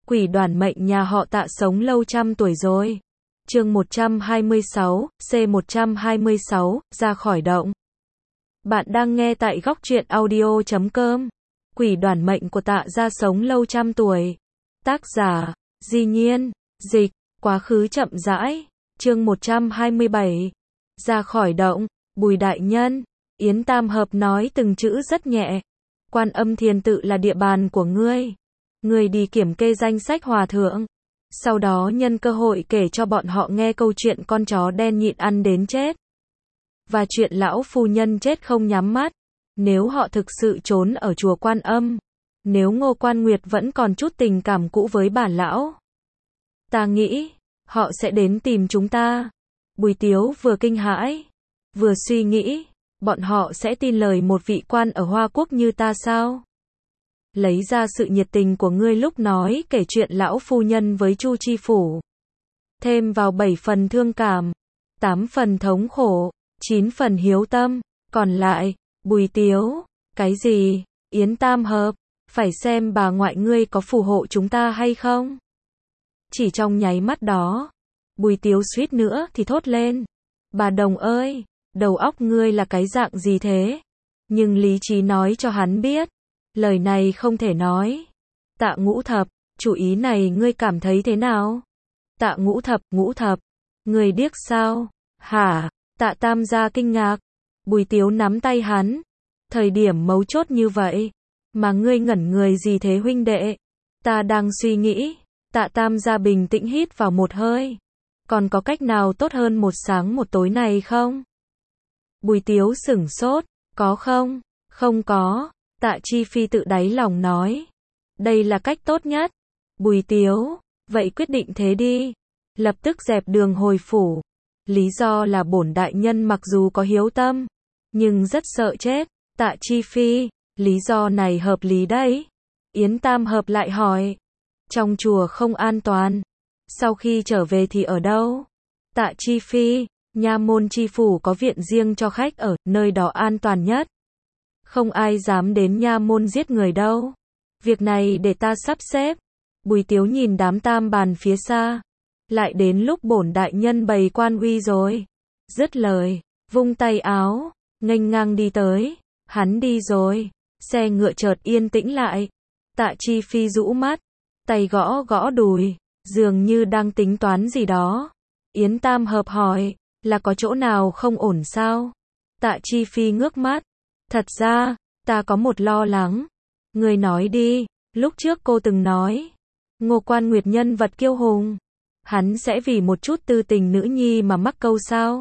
Quỷ đoàn mệnh nhà họ Tạ sống lâu trăm tuổi rồi. Chương 126, C126, ra khỏi động. Bạn đang nghe tại góc truyện audio.com. Quỷ đoàn mệnh của Tạ gia sống lâu trăm tuổi. Tác giả, Di Nhiên, dịch, quá khứ chậm rãi. Chương 127, ra khỏi động. Bùi đại nhân, Yến Tam Hợp nói từng chữ rất nhẹ. Quan Âm Thiền Tự là địa bàn của ngươi. Ngươi đi kiểm kê danh sách hòa thượng. Sau đó nhân cơ hội kể cho bọn họ nghe câu chuyện con chó đen nhịn ăn đến chết. Và chuyện lão phu nhân chết không nhắm mắt. Nếu họ thực sự trốn ở chùa Quan Âm. Nếu Ngô Quan Nguyệt vẫn còn chút tình cảm cũ với bà lão. Ta nghĩ, họ sẽ đến tìm chúng ta. Bùi Tiếu vừa kinh hãi, vừa suy nghĩ, bọn họ sẽ tin lời một vị quan ở Hoa Quốc như ta sao? Lấy ra sự nhiệt tình của ngươi lúc nói kể chuyện lão phu nhân với Chu Chi Phủ. Thêm vào 7 phần thương cảm, 8 phần thống khổ, 9 phần hiếu tâm, còn lại, Bùi Tiếu, cái gì? Yến Tam Hợp, phải xem bà ngoại ngươi có phù hộ chúng ta hay không? Chỉ trong nháy mắt đó, Bùi Tiếu suýt nữa thì thốt lên. Bà Đồng ơi, đầu óc ngươi là cái dạng gì thế? Nhưng lý trí nói cho hắn biết, lời này không thể nói. Tạ Ngũ Thập, chủ ý này ngươi cảm thấy thế nào? Tạ Ngũ Thập, ngươi điếc sao? Hả? Tạ Tam gia kinh ngạc. Bùi Tiếu nắm tay hắn. Thời điểm mấu chốt như vậy, mà ngươi ngẩn người gì thế huynh đệ? Ta đang suy nghĩ. Tạ Tam gia bình tĩnh hít vào một hơi. Còn có cách nào tốt hơn một sáng một tối này không? Bùi Tiếu sửng sốt. Có không? Không có. Tạ Chi Phi tự đáy lòng nói. Đây là cách tốt nhất. Bùi Tiếu, vậy quyết định thế đi. Lập tức dẹp đường hồi phủ. Lý do là bổn đại nhân mặc dù có hiếu tâm, nhưng rất sợ chết. Tạ Chi Phi, lý do này hợp lý đấy. Yến Tam Hợp lại hỏi. Trong chùa không an toàn. Sau khi trở về thì ở đâu? Tạ Chi Phi, Nha Môn Chi Phủ có viện riêng cho khách ở, nơi đó an toàn nhất. Không ai dám đến Nha Môn giết người đâu. Việc này để ta sắp xếp. Bùi Tiếu nhìn đám tam bàn phía xa. Lại đến lúc bổn đại nhân bày quan uy rồi. Dứt lời, vung tay áo, nghênh ngang đi tới. Hắn đi rồi. Xe ngựa chợt yên tĩnh lại. Tạ Chi Phi rũ mắt, tay gõ gõ đùi, dường như đang tính toán gì đó. Yến Tam Hợp hỏi, là có chỗ nào không ổn sao? Tạ Chi Phi ngước mắt. Thật ra, ta có một lo lắng. Người nói đi, lúc trước cô từng nói. Ngô Quan Nguyệt nhân vật kiêu hùng. Hắn sẽ vì một chút tư tình nữ nhi mà mắc câu sao?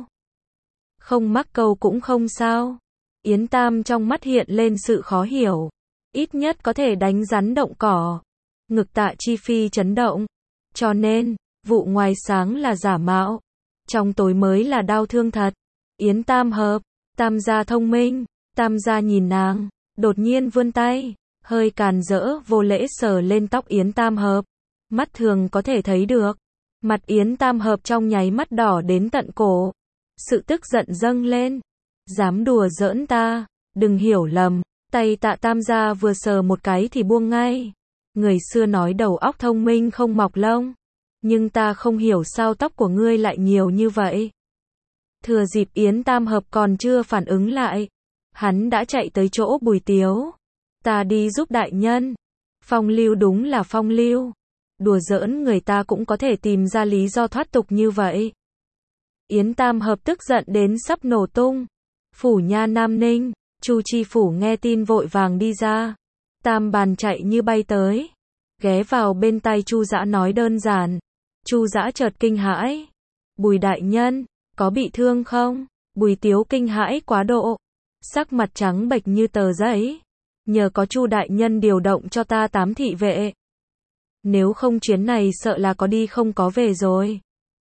Không mắc câu cũng không sao. Yến Tam trong mắt hiện lên sự khó hiểu. Ít nhất có thể đánh rắn động cỏ. Ngực Tạ Chi Phi chấn động. Cho nên, vụ ngoài sáng là giả mạo. Trong tối mới là đau thương thật. Yến Tam Hợp, Tam gia thông minh. Tam gia nhìn nàng, đột nhiên vươn tay, hơi càn rỡ vô lễ sờ lên tóc Yến Tam Hợp. Mắt thường có thể thấy được. Mặt Yến Tam Hợp trong nháy mắt đỏ đến tận cổ. Sự tức giận dâng lên. Dám đùa giỡn ta, đừng hiểu lầm. Tay Tạ Tam gia vừa sờ một cái thì buông ngay. Người xưa nói đầu óc thông minh không mọc lông. Nhưng ta không hiểu sao tóc của ngươi lại nhiều như vậy. Thừa dịp Yến Tam Hợp còn chưa phản ứng lại, hắn đã chạy tới chỗ Bùi Tiếu. Ta đi giúp đại nhân. Phong lưu đúng là phong lưu. Đùa giỡn người ta cũng có thể tìm ra lý do thoát tục như vậy. Yến Tam Hợp tức giận đến sắp nổ tung. Phủ Nha Nam Ninh, Chu Chi Phủ nghe tin vội vàng đi ra. Tam bàn chạy như bay tới. Ghé vào bên tay Chu Dã nói đơn giản. Chu Dã chợt kinh hãi. Bùi đại nhân, có bị thương không? Bùi Tiếu kinh hãi quá độ. Sắc mặt trắng bệch như tờ giấy. Nhờ có Chu đại nhân điều động cho ta 8 thị vệ. Nếu không chuyến này sợ là có đi không có về rồi.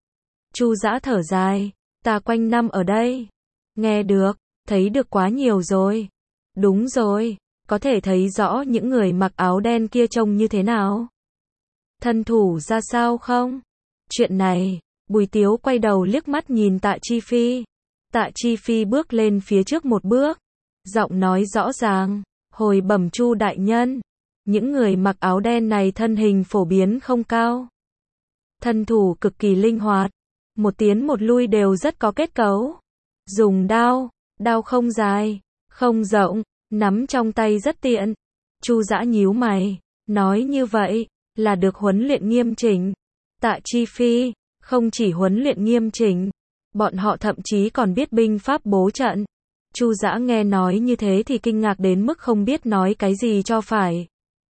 Chu Dã thở dài. Ta quanh năm ở đây. Nghe được, thấy được quá nhiều rồi. Đúng rồi, có thể thấy rõ những người mặc áo đen kia trông như thế nào. Thân thủ ra sao không? Chuyện này, Bùi Tiếu quay đầu liếc mắt nhìn Tạ Chi Phi. Tạ Chi Phi bước lên phía trước một bước. Giọng nói rõ ràng. Hồi bẩm Chu đại nhân. Những người mặc áo đen này thân hình phổ biến không cao. Thân thủ cực kỳ linh hoạt. Một tiến một lui đều rất có kết cấu. Dùng đao, đao không dài, không rộng, nắm trong tay rất tiện. Chu Dã nhíu mày, nói như vậy, là được huấn luyện nghiêm chỉnh. Tạ Chi Phi, không chỉ huấn luyện nghiêm chỉnh, bọn họ thậm chí còn biết binh pháp bố trận. Chu Dã nghe nói như thế thì kinh ngạc đến mức không biết nói cái gì cho phải.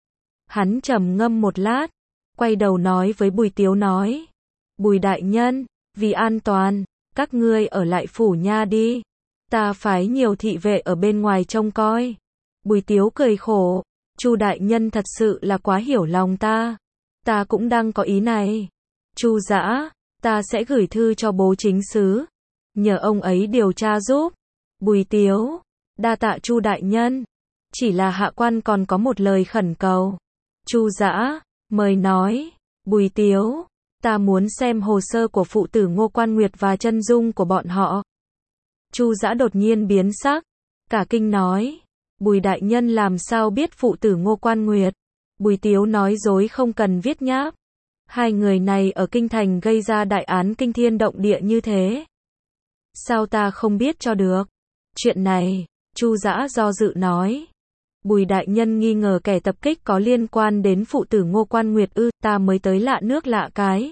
Hắn trầm ngâm một lát, quay đầu nói với Bùi Tiếu nói. Bùi đại nhân, vì an toàn, các ngươi ở lại phủ nha đi. Ta phái nhiều thị vệ ở bên ngoài trông coi. Bùi Tiếu cười khổ. Chu đại nhân thật sự là quá hiểu lòng ta. Ta cũng đang có ý này. Chu Dã, ta sẽ gửi thư cho bố chính sứ. Nhờ ông ấy điều tra giúp. Bùi Tiếu, đa tạ Chu đại nhân. Chỉ là hạ quan còn có một lời khẩn cầu. Chu Dã, mời nói. Bùi Tiếu, ta muốn xem hồ sơ của phụ tử Ngô Quan Nguyệt và chân dung của bọn họ. Chu Dã đột nhiên biến sắc, cả kinh nói. Bùi đại nhân làm sao biết phụ tử Ngô Quan Nguyệt? Bùi Tiếu nói dối không cần viết nháp. Hai người này ở kinh thành gây ra đại án kinh thiên động địa như thế. Sao ta không biết cho được? Chuyện này, Chu Dã do dự nói. Bùi đại nhân nghi ngờ kẻ tập kích có liên quan đến phụ tử Ngô Quan Nguyệt ư, ta mới tới lạ nước lạ cái.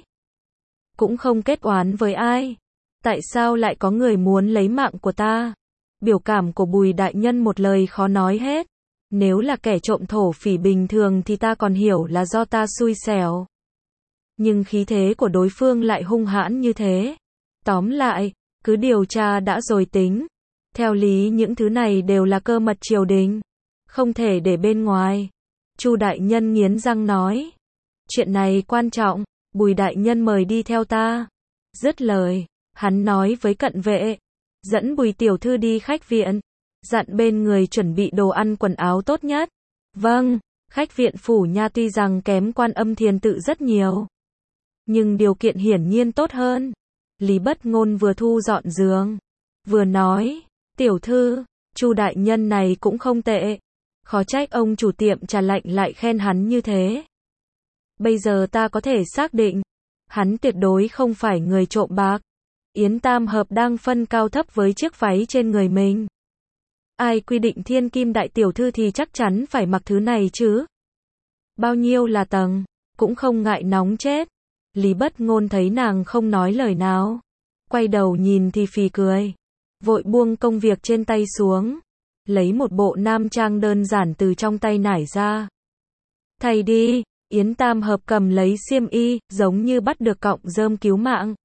Cũng không kết oán với ai. Tại sao lại có người muốn lấy mạng của ta? Biểu cảm của Bùi đại nhân một lời khó nói hết. Nếu là kẻ trộm thổ phỉ bình thường thì ta còn hiểu là do ta xui xẻo. Nhưng khí thế của đối phương lại hung hãn như thế. Tóm lại, cứ điều tra đã rồi tính. Theo lý những thứ này đều là cơ mật triều đình. Không thể để bên ngoài. Chu đại nhân nghiến răng nói. Chuyện này quan trọng, Bùi đại nhân mời đi theo ta. Dứt lời, hắn nói với cận vệ. Dẫn Bùi tiểu thư đi khách viện. Dặn bên người chuẩn bị đồ ăn quần áo tốt nhất. Vâng, khách viện phủ nha tuy rằng kém Quan Âm Thiền Tự rất nhiều. Nhưng điều kiện hiển nhiên tốt hơn. Lý Bất Ngôn vừa thu dọn giường. Vừa nói, tiểu thư, Chu đại nhân này cũng không tệ. Khó trách ông chủ tiệm trà lạnh lại khen hắn như thế. Bây giờ ta có thể xác định, hắn tuyệt đối không phải người trộm bạc. Yến Tam Hợp đang phân cao thấp với chiếc váy trên người mình. Ai quy định thiên kim đại tiểu thư thì chắc chắn phải mặc thứ này chứ. Bao nhiêu là tầng, cũng không ngại nóng chết. Lý Bất Ngôn thấy nàng không nói lời nào. Quay đầu nhìn thì phì cười. Vội buông công việc trên tay xuống. Lấy một bộ nam trang đơn giản từ trong tay nải ra. Thay đi, Yến Tam Hợp cầm lấy xiêm y, giống như bắt được cọng rơm cứu mạng.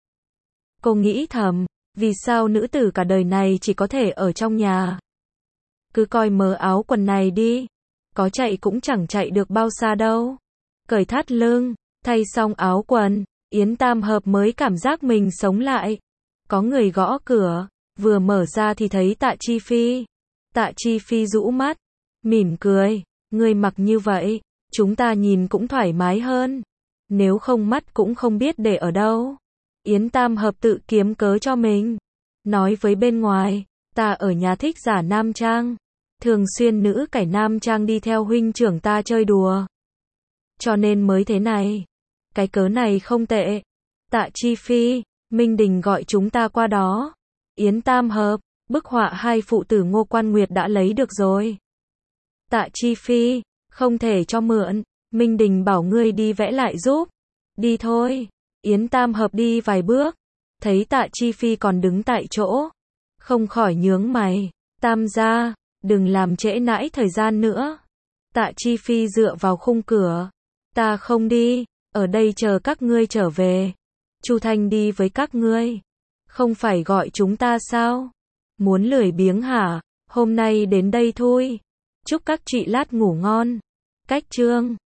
Cô nghĩ thầm, vì sao nữ tử cả đời này chỉ có thể ở trong nhà. Cứ coi mớ áo quần này đi. Có chạy cũng chẳng chạy được bao xa đâu. Cởi thắt lưng, thay xong áo quần, Yến Tam Hợp mới cảm giác mình sống lại. Có người gõ cửa, vừa mở ra thì thấy Tạ Chi Phi. Tạ Chi Phi rũ mắt, mỉm cười, ngươi mặc như vậy, chúng ta nhìn cũng thoải mái hơn. Nếu không mắt cũng không biết để ở đâu. Yến Tam Hợp tự kiếm cớ cho mình. Nói với bên ngoài, ta ở nhà thích giả nam trang. Thường xuyên nữ cải nam trang đi theo huynh trưởng ta chơi đùa. Cho nên mới thế này. Cái cớ này không tệ. Tạ Chi Phi, Minh Đình gọi chúng ta qua đó. Yến Tam Hợp, bức họa hai phụ tử Ngô Quan Nguyệt đã lấy được rồi. Tạ Chi Phi, không thể cho mượn. Minh Đình bảo ngươi đi vẽ lại giúp. Đi thôi. Yến Tam Hợp đi vài bước. Thấy Tạ Chi Phi còn đứng tại chỗ. Không khỏi nhướng mày. Tam gia, đừng làm trễ nãi thời gian nữa. Tạ Chi Phi dựa vào khung cửa. Ta không đi, ở đây chờ các ngươi trở về. Chu Thanh đi với các ngươi. Không phải gọi chúng ta sao? Muốn lười biếng hả? Hôm nay đến đây thôi. Chúc các chị lát ngủ ngon. Cách chương